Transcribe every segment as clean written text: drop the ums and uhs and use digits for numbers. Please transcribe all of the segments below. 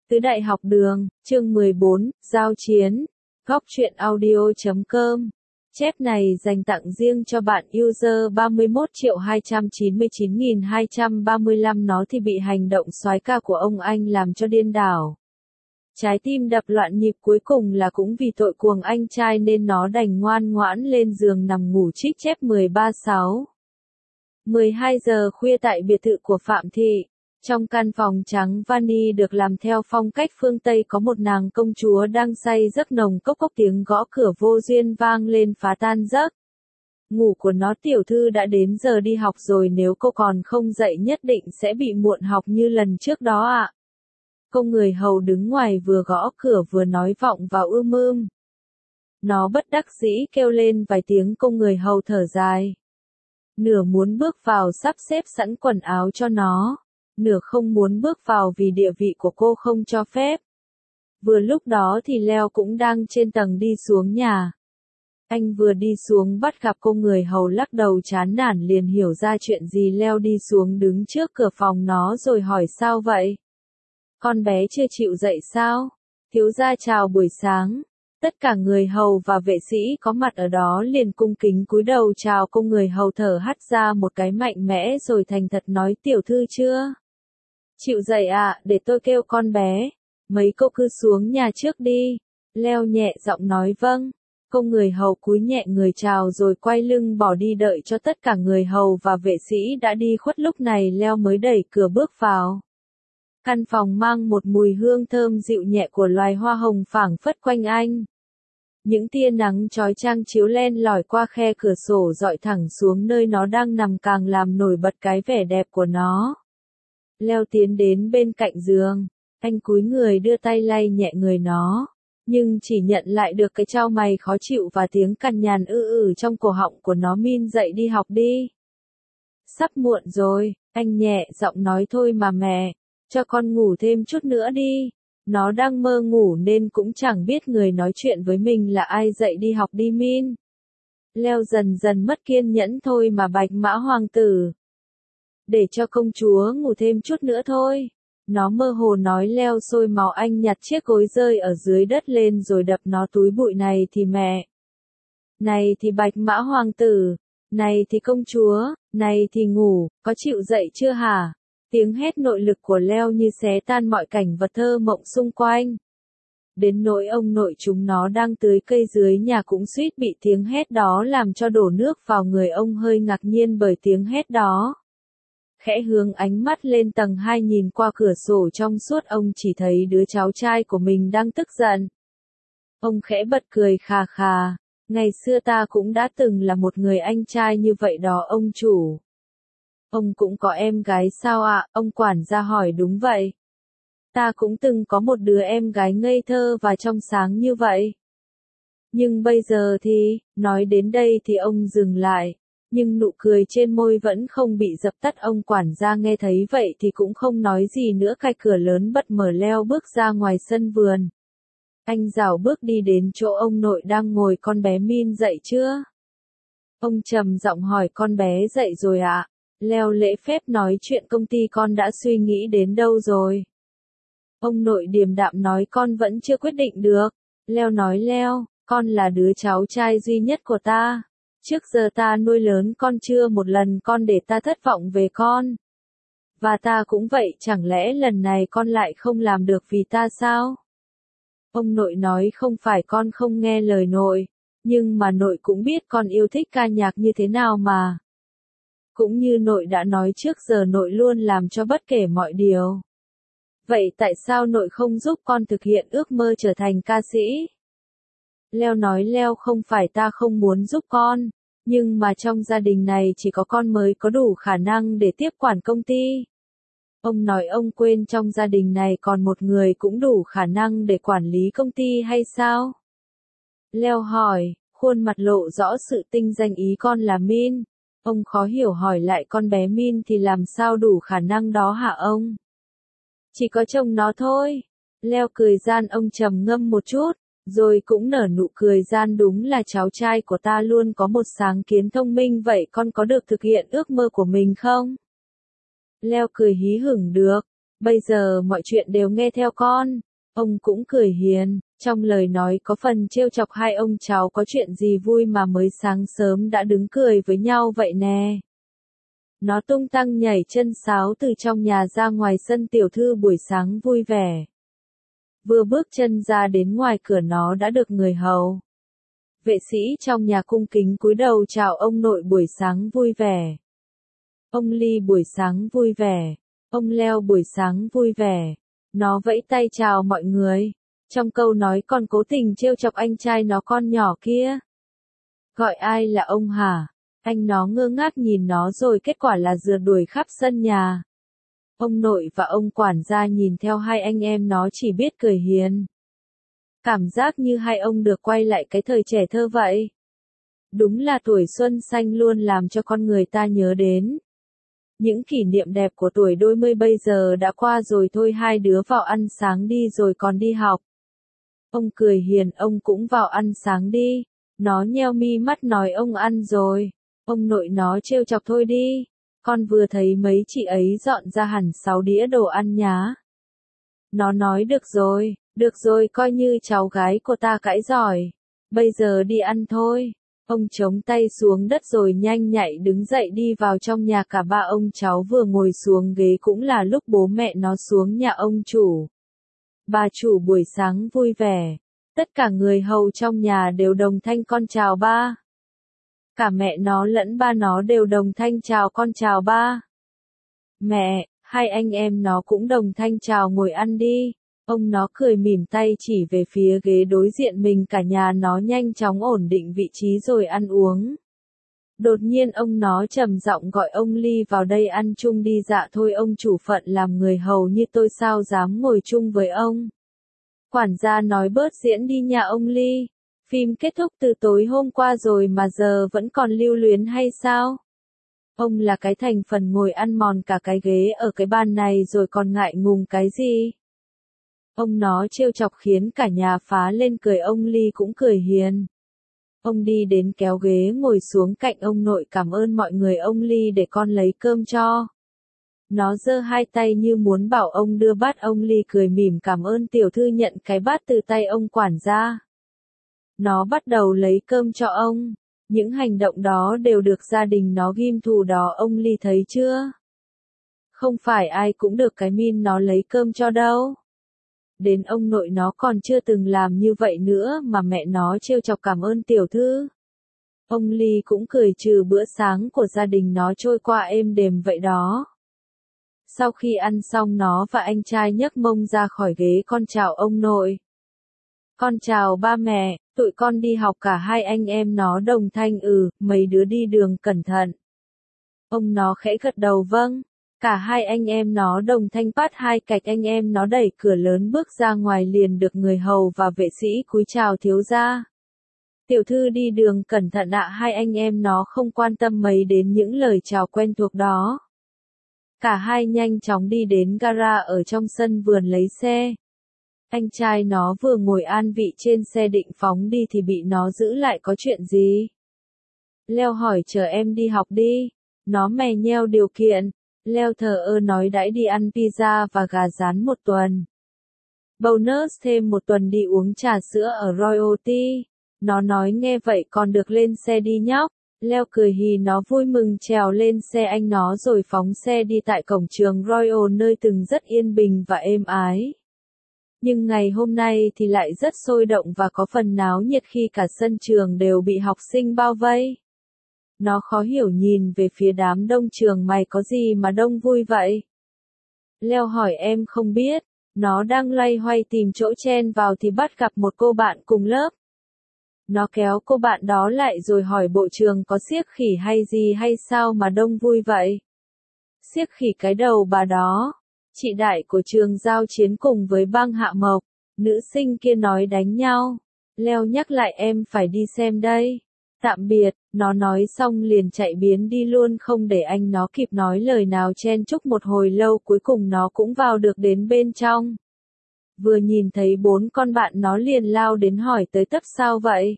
Tứ Đại Học Đường, chương 14, Giao Chiến, Góc Truyện Audio.com. Chép này dành tặng riêng cho bạn user 31.299.235. Nó thì bị hành động soái ca của ông anh làm cho điên đảo. Trái tim đập loạn nhịp, cuối cùng là cũng vì tội cuồng anh trai nên nó đành ngoan ngoãn lên giường nằm ngủ trích chép 13/6. 12 giờ khuya tại biệt thự của Phạm Thị. Trong căn phòng trắng vani được làm theo phong cách phương Tây, có một nàng công chúa đang say giấc nồng cốc cốc, tiếng gõ cửa vô duyên vang lên phá tan giấc ngủ của nó. Tiểu thư đã đến giờ đi học rồi, nếu cô còn không dậy nhất định sẽ bị muộn học như lần trước đó ạ. Cô người hầu đứng ngoài vừa gõ cửa vừa nói vọng vào ưm. Nó bất đắc dĩ kêu lên vài tiếng, cô người hầu thở dài. Nửa muốn bước vào sắp xếp sẵn quần áo cho nó, nửa không muốn bước vào vì địa vị của cô không cho phép. Vừa lúc đó thì Leo cũng đang trên tầng đi xuống nhà. Anh vừa đi xuống bắt gặp cô người hầu lắc đầu chán nản, liền hiểu ra chuyện gì. Leo đi xuống đứng trước cửa phòng nó rồi hỏi sao vậy? Con bé chưa chịu dậy sao? Thiếu gia chào buổi sáng. Tất cả người hầu và vệ sĩ có mặt ở đó liền cung kính cúi đầu chào. Cô người hầu thở hắt ra một cái mạnh mẽ rồi thành thật nói, tiểu thư chưa chịu dậy ạ, để tôi kêu con bé. Mấy cô cứ xuống nhà trước đi. Leo nhẹ giọng nói vâng. Cô người hầu cúi nhẹ người chào rồi quay lưng bỏ đi, đợi cho tất cả người hầu và vệ sĩ đã đi khuất lúc này Leo mới đẩy cửa bước vào. Căn phòng mang một mùi hương thơm dịu nhẹ của loài hoa hồng phảng phất quanh anh. Những tia nắng chói chang chiếu len lỏi qua khe cửa sổ dọi thẳng xuống nơi nó đang nằm, càng làm nổi bật cái vẻ đẹp của nó. Leo tiến đến bên cạnh giường, anh cúi người đưa tay lay nhẹ người nó, nhưng chỉ nhận lại được cái chau mày khó chịu và tiếng cằn nhằn trong cổ họng của nó. Min dậy đi học đi. Sắp muộn rồi, anh nhẹ giọng nói, thôi mà mẹ, cho con ngủ thêm chút nữa đi. Nó đang mơ ngủ nên cũng chẳng biết người nói chuyện với mình là ai. Dậy đi học đi Min. Leo dần dần mất kiên nhẫn, thôi mà Bạch Mã hoàng tử, để cho công chúa ngủ thêm chút nữa thôi. Nó mơ hồ nói. Leo sôi máu, anh nhặt chiếc gối rơi ở dưới đất lên rồi đập nó, túi bụi này thì mẹ, này thì Bạch Mã hoàng tử, này thì công chúa, này thì ngủ, có chịu dậy chưa hả? Tiếng hét nội lực của Leo như xé tan mọi cảnh vật thơ mộng xung quanh. Đến nỗi ông nội chúng nó đang tưới cây dưới nhà cũng suýt bị tiếng hét đó làm cho đổ nước vào người. Ông hơi ngạc nhiên bởi tiếng hét đó. Khẽ hướng ánh mắt lên tầng 2 nhìn qua cửa sổ trong suốt, ông chỉ thấy đứa cháu trai của mình đang tức giận. Ông khẽ bật cười khà khà. Ngày xưa ta cũng đã từng là một người anh trai như vậy đó ông chủ. Ông cũng có em gái sao ạ? Ông quản gia hỏi. Đúng vậy. Ta cũng từng có một đứa em gái ngây thơ và trong sáng như vậy. Nhưng bây giờ thì, nói đến đây thì ông dừng lại. Nhưng nụ cười trên môi vẫn không bị dập tắt. Ông quản gia nghe thấy vậy thì cũng không nói gì nữa. Cái cửa lớn bật mở, Leo bước ra ngoài sân vườn. Anh rảo bước đi đến chỗ ông nội đang ngồi. Con bé Min dậy chưa? Ông trầm giọng hỏi. Con bé dậy rồi ạ. Leo lễ phép nói, chuyện công ty con đã suy nghĩ đến đâu rồi? Ông nội điềm đạm nói, con vẫn chưa quyết định được. Leo nói, Leo, con là đứa cháu trai duy nhất của ta. Trước giờ ta nuôi lớn con, chưa một lần con để ta thất vọng về con. Và ta cũng vậy, chẳng lẽ lần này con lại không làm được vì ta sao? Ông nội nói, không phải con không nghe lời nội, nhưng mà nội cũng biết con yêu thích ca nhạc như thế nào mà. Cũng như nội đã nói trước giờ, nội luôn làm cho bất kể mọi điều. Vậy tại sao nội không giúp con thực hiện ước mơ trở thành ca sĩ? Leo nói, Leo, không phải ta không muốn giúp con, nhưng mà trong gia đình này chỉ có con mới có đủ khả năng để tiếp quản công ty. Ông nói ông quên trong gia đình này còn một người cũng đủ khả năng để quản lý công ty hay sao? Leo hỏi, khuôn mặt lộ rõ sự tinh danh, ý con là Min. Ông khó hiểu hỏi lại, con bé Min thì làm sao đủ khả năng đó hả ông? Chỉ có chồng nó thôi. Leo cười gian. Ông trầm ngâm một chút, rồi cũng nở nụ cười gian. Đúng là cháu trai của ta luôn có một sáng kiến thông minh. Vậy con có được thực hiện ước mơ của mình không? Leo cười hí hửng. Được. Bây giờ mọi chuyện đều nghe theo con. Ông cũng cười hiền, trong lời nói có phần trêu chọc hai ông cháu có chuyện gì vui mà mới sáng sớm đã đứng cười với nhau vậy nè. Nó tung tăng nhảy chân sáo từ trong nhà ra ngoài sân tiểu thư buổi sáng vui vẻ. Vừa bước chân ra đến ngoài cửa nó đã được người hầu. Vệ sĩ trong nhà cung kính cúi đầu chào ông nội buổi sáng vui vẻ. Ông Ly buổi sáng vui vẻ. Ông Leo buổi sáng vui vẻ. Nó vẫy tay chào mọi người. Trong câu nói còn cố tình trêu chọc anh trai nó con nhỏ kia. Gọi ai là ông hả? Anh nó ngơ ngác nhìn nó rồi kết quả là rượt đuổi khắp sân nhà. Ông nội và ông quản gia nhìn theo hai anh em nó chỉ biết cười hiền. Cảm giác như hai ông được quay lại cái thời trẻ thơ vậy. Đúng là tuổi xuân xanh luôn làm cho con người ta nhớ đến. Những kỷ niệm đẹp của tuổi đôi mươi bây giờ đã qua rồi thôi, hai đứa vào ăn sáng đi rồi còn đi học. Ông cười hiền, ông cũng vào ăn sáng đi. Nó nheo mi mắt nói ông ăn rồi. Ông nội nó trêu chọc thôi đi. Con vừa thấy mấy chị ấy dọn ra hẳn 6 đĩa đồ ăn nhá. Nó nói được rồi, coi như cháu gái của ta cãi giỏi. Bây giờ đi ăn thôi. Ông chống tay xuống đất rồi nhanh nhạy đứng dậy đi vào trong nhà, cả ba ông cháu vừa ngồi xuống ghế cũng là lúc bố mẹ nó xuống nhà ông chủ. Bà chủ buổi sáng vui vẻ. Tất cả người hầu trong nhà đều đồng thanh con chào ba. Cả mẹ nó lẫn ba nó đều đồng thanh chào con chào ba. Mẹ, hai anh em nó cũng đồng thanh chào ngồi ăn đi. Ông nó cười mỉm tay chỉ về phía ghế đối diện mình, cả nhà nó nhanh chóng ổn định vị trí rồi ăn uống. Đột nhiên ông nó trầm giọng gọi ông Ly vào đây ăn chung đi. Dạ thôi, ông chủ phận làm người hầu như tôi sao dám ngồi chung với ông. Quản gia nói bớt diễn đi nhà ông Ly. Phim kết thúc từ tối hôm qua rồi mà giờ vẫn còn lưu luyến hay sao? Ông là cái thành phần ngồi ăn mòn cả cái ghế ở cái bàn này rồi còn ngại ngùng cái gì? Ông nó trêu chọc khiến cả nhà phá lên cười, ông Ly cũng cười hiền. Ông đi đến kéo ghế ngồi xuống cạnh ông nội. Cảm ơn mọi người ông Ly, để con lấy cơm cho. Nó giơ hai tay như muốn bảo ông đưa bát, ông Ly cười mỉm cảm ơn tiểu thư, nhận cái bát từ tay ông quản gia. Nó bắt đầu lấy cơm cho ông. Những hành động đó đều được gia đình nó ghim thù đó, ông Ly thấy chưa? Không phải ai cũng được cái min nó lấy cơm cho đâu. Đến ông nội nó còn chưa từng làm như vậy nữa mà mẹ nó trêu chọc cảm ơn tiểu thư. Ông Ly cũng cười trừ bữa sáng của gia đình nó trôi qua êm đềm vậy đó. Sau khi ăn xong nó và anh trai nhấc mông ra khỏi ghế, con chào ông nội. Con chào ba mẹ, tụi con đi học. Cả hai anh em nó đồng thanh mấy đứa đi đường cẩn thận. Ông nó khẽ gật đầu vâng. Cả hai anh em nó đồng thanh pat hai cạch. Anh em nó đẩy cửa lớn bước ra ngoài liền được người hầu và vệ sĩ cúi chào thiếu gia. Tiểu thư đi đường cẩn thận ạ. Hai anh em nó không quan tâm mấy đến những lời chào quen thuộc đó. Cả hai nhanh chóng đi đến gara ở trong sân vườn lấy xe. Anh trai nó vừa ngồi an vị trên xe định phóng đi thì bị nó giữ lại. Có chuyện gì? Leo hỏi. Chờ em đi học đi. Nó mè nheo điều kiện. Leo thờ ơ nói đãi đi ăn pizza và gà rán 1 tuần. Bonus thêm 1 tuần đi uống trà sữa ở Royalty. Nó nói nghe vậy còn được lên xe đi nhóc. Leo cười hì, nó vui mừng trèo lên xe anh nó rồi phóng xe đi tại cổng trường Royal, nơi từng rất yên bình và êm ái. Nhưng ngày hôm nay thì lại rất sôi động và có phần náo nhiệt khi cả sân trường đều bị học sinh bao vây. Nó khó hiểu nhìn về phía đám đông trường. Mày có gì mà đông vui vậy? Leo hỏi. Em không biết. Nó đang loay hoay tìm chỗ chen vào thì bắt gặp một cô bạn cùng lớp. Nó kéo cô bạn đó lại rồi hỏi bộ trường có xiếc khỉ hay gì hay sao mà đông vui vậy? Xiếc khỉ cái đầu bà đó. Chị đại của trường giao chiến cùng với bang Hạ Mộc. Nữ sinh kia nói đánh nhau. Leo nhắc lại em phải đi xem đây. Tạm biệt, nó nói xong liền chạy biến đi luôn, không để anh nó kịp nói lời nào. Chen chúc một hồi lâu cuối cùng nó cũng vào được đến bên trong. Vừa nhìn thấy 4 con bạn nó liền lao đến hỏi tới tấp sao vậy?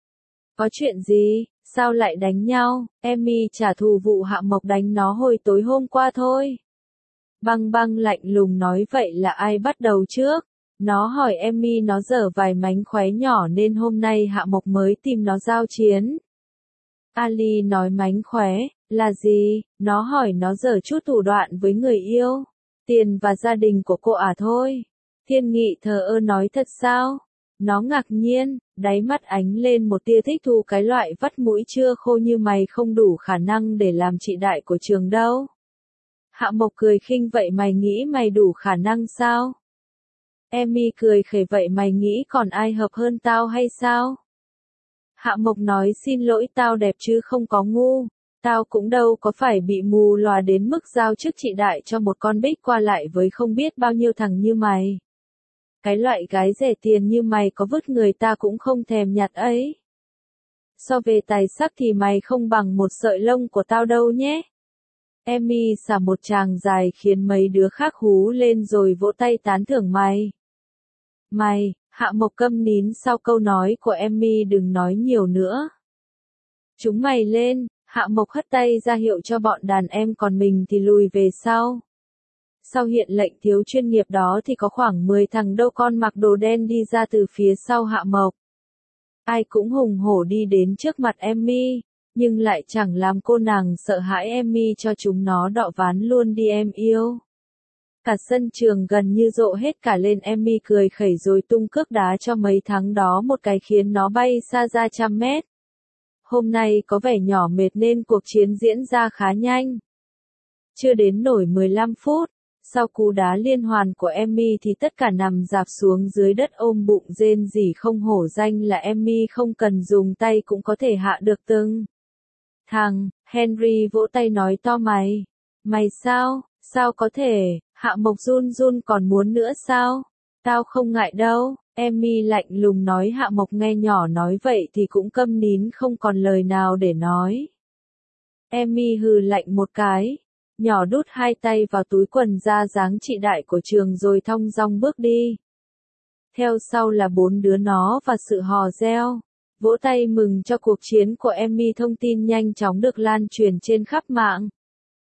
Có chuyện gì, sao lại đánh nhau? Emmy trả thù vụ Hạ Mộc đánh nó hồi tối hôm qua thôi. Băng băng lạnh lùng nói vậy là ai bắt đầu trước? Nó hỏi Emmy nó dở vài mánh khóe nhỏ nên hôm nay Hạ Mộc mới tìm nó giao chiến. Ali nói mánh khóe, là gì? Nó hỏi nó dở chút thủ đoạn với người yêu, tiền và gia đình của cô à thôi. Thiên Nghị thờ ơ nói thật sao? Nó ngạc nhiên, đáy mắt ánh lên một tia thích thú cái loại vắt mũi chưa khô như mày không đủ khả năng để làm chị đại của trường đâu. Hạ Mộc cười khinh vậy mày nghĩ mày đủ khả năng sao? Emmy cười khẩy vậy mày nghĩ còn ai hợp hơn tao hay sao? Hạ Mộc nói xin lỗi tao đẹp chứ không có ngu. Tao cũng đâu có phải bị mù lòa đến mức giao chức chị đại cho một con bích qua lại với không biết bao nhiêu thằng như mày. Cái loại gái rẻ tiền như mày có vứt người ta cũng không thèm nhặt ấy. So về tài sắc thì mày không bằng một sợi lông của tao đâu nhé. Emmy xả một tràng dài khiến mấy đứa khác hú lên rồi vỗ tay tán thưởng mày. Mày, Hạ Mộc câm nín sau câu nói của Emmy đừng nói nhiều nữa. Chúng mày lên, Hạ Mộc hất tay ra hiệu cho bọn đàn em còn mình thì lùi về sau. Sau hiện lệnh thiếu chuyên nghiệp đó thì có khoảng 10 thằng đâu con mặc đồ đen đi ra từ phía sau Hạ Mộc. Ai cũng hùng hổ đi đến trước mặt Emmy, nhưng lại chẳng làm cô nàng sợ hãi Emmy cho chúng nó đọ ván luôn đi em yêu. Cả sân trường gần như rộ hết cả lên Emmy cười khẩy rồi tung cước đá cho mấy thằng đó một cái khiến nó bay xa ra trăm mét. Hôm nay có vẻ nhỏ mệt nên cuộc chiến diễn ra khá nhanh. Chưa đến nổi 15 phút, sau cú đá liên hoàn của Emmy thì tất cả nằm rạp xuống dưới đất ôm bụng rên rỉ không hổ danh là Emmy không cần dùng tay cũng có thể hạ được từng thằng. Henry vỗ tay nói to mày. Mày sao? Sao có thể? Hạ Mộc run run còn muốn nữa sao? Tao không ngại đâu. Emmy lạnh lùng nói. Hạ Mộc nghe nhỏ nói vậy thì cũng câm nín không còn lời nào để nói. Emmy hừ lạnh một cái. Nhỏ đút hai tay vào túi quần ra dáng chị đại của trường rồi thong dong bước đi. Theo sau là 4 đứa nó và sự hò reo. Vỗ tay mừng cho cuộc chiến của Emmy. Thông tin nhanh chóng được lan truyền trên khắp mạng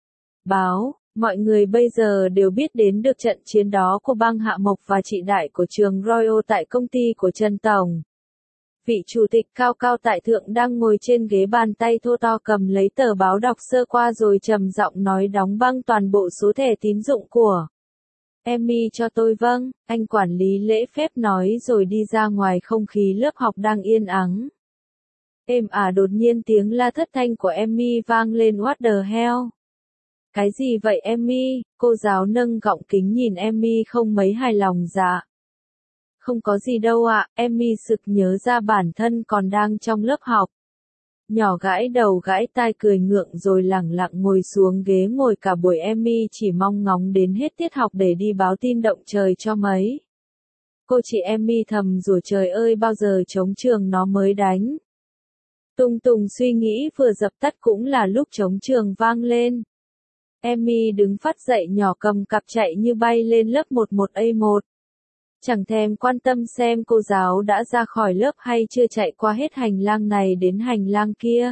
báo. Mọi người bây giờ đều biết đến được trận chiến đó của băng Hạ Mộc và chị đại của trường Royal tại công ty của Trần Tổng. Vị chủ tịch cao cao tại thượng đang ngồi trên ghế, bàn tay thô to cầm lấy tờ báo đọc sơ qua rồi trầm giọng nói đóng băng toàn bộ số thẻ tín dụng của Emmy cho tôi. Vâng, anh quản lý lễ phép nói rồi đi ra ngoài. Không khí lớp học đang yên ắng. Êm đột nhiên tiếng la thất thanh của Emmy vang lên. What the hell? Cái gì vậy Emmy? Cô giáo nâng gọng kính nhìn Emmy không mấy hài lòng. Dạ. Không có gì đâu ạ. Emmy sực nhớ ra bản thân còn đang trong lớp học. Nhỏ gãi đầu gãi tai cười ngượng rồi lẳng lặng ngồi xuống ghế ngồi cả buổi. Emmy chỉ mong ngóng đến hết tiết học để đi báo tin động trời cho mấy cô chị. Emmy thầm rủa trời ơi bao giờ trống trường nó mới đánh. Tung tùng suy nghĩ vừa dập tắt cũng là lúc trống trường vang lên. Emmy đứng phát dậy nhỏ cầm cặp chạy như bay lên lớp 11A1. Chẳng thèm quan tâm xem cô giáo đã ra khỏi lớp hay chưa, chạy qua hết hành lang này đến hành lang kia.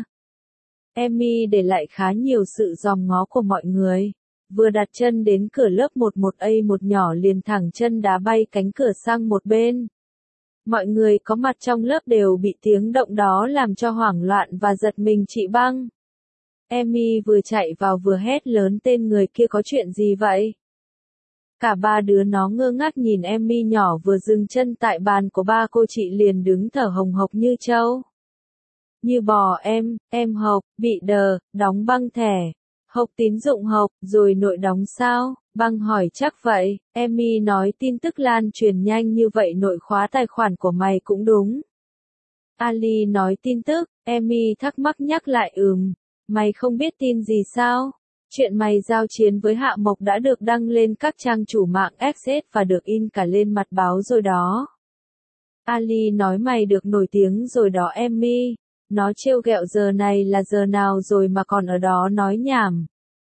Emmy để lại khá nhiều sự dòm ngó của mọi người. Vừa đặt chân đến cửa lớp 11A1 nhỏ liền thẳng chân đá bay cánh cửa sang một bên. Mọi người có mặt trong lớp đều bị tiếng động đó làm cho hoảng loạn và giật mình. Chị băng. Emmy vừa chạy vào vừa hét lớn tên người kia. Có chuyện gì vậy? Cả ba đứa nó ngơ ngác nhìn Emmy nhỏ vừa dừng chân tại bàn của ba cô chị liền đứng thở hồng hộc như trâu. Như bò. Em Hộc, bị đóng băng thẻ. Hộc tín dụng Hộc, rồi nội đóng sao? Băng hỏi chắc vậy. Emmy nói tin tức lan truyền nhanh như vậy nội khóa tài khoản của mày cũng đúng. Ali nói tin tức. Emmy thắc mắc nhắc lại mày không biết tin gì sao? Chuyện mày giao chiến với Hạ Mộc đã được đăng lên các trang chủ mạng X và được in cả lên mặt báo rồi đó. Ali nói mày được nổi tiếng rồi đó Emmy. Nó trêu ghẹo giờ này là giờ nào rồi mà còn ở đó nói nhảm.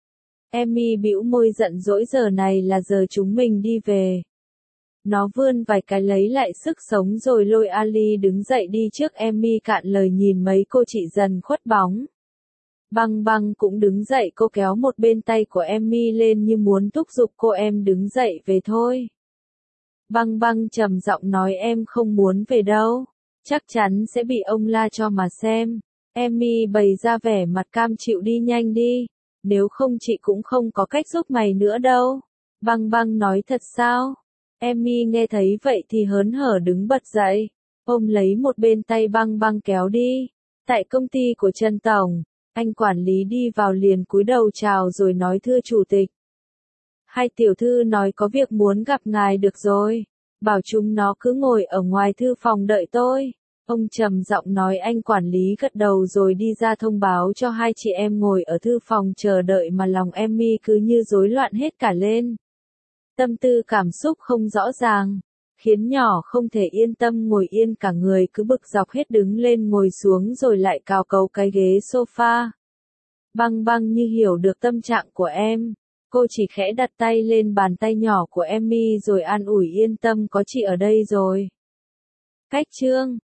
Emmy bĩu môi giận dỗi giờ này là giờ chúng mình đi về. Nó vươn vài cái lấy lại sức sống rồi lôi Ali đứng dậy đi trước. Emmy cạn lời nhìn mấy cô chị dần khuất bóng. Băng băng cũng đứng dậy, cô kéo một bên tay của Emmy lên như muốn thúc giục cô em đứng dậy về thôi. Băng băng trầm giọng nói em không muốn về đâu. Chắc chắn sẽ bị ông la cho mà xem. Emmy bày ra vẻ mặt cam chịu đi nhanh đi. Nếu không chị cũng không có cách giúp mày nữa đâu. Băng băng nói thật sao? Emmy nghe thấy vậy thì hớn hở đứng bật dậy. Ôm lấy một bên tay băng băng kéo đi. Tại công ty của Trần Tổng, anh quản lý đi vào liền cúi đầu chào rồi nói thưa chủ tịch. Hai tiểu thư nói có việc muốn gặp ngài được rồi. Bảo chúng nó cứ ngồi ở ngoài thư phòng đợi tôi. Ông trầm giọng nói anh quản lý gật đầu rồi đi ra thông báo cho hai chị em ngồi ở thư phòng chờ đợi mà lòng Emmy cứ như rối loạn hết cả lên. Tâm tư cảm xúc không rõ ràng, khiến nhỏ không thể yên tâm ngồi yên cả người cứ bực dọc hết đứng lên ngồi xuống rồi lại cào cấu cái ghế sofa. Băng băng như hiểu được tâm trạng của em. Cô chỉ khẽ đặt tay lên bàn tay nhỏ của Emmy rồi an ủi yên tâm có chị ở đây rồi. Cách chương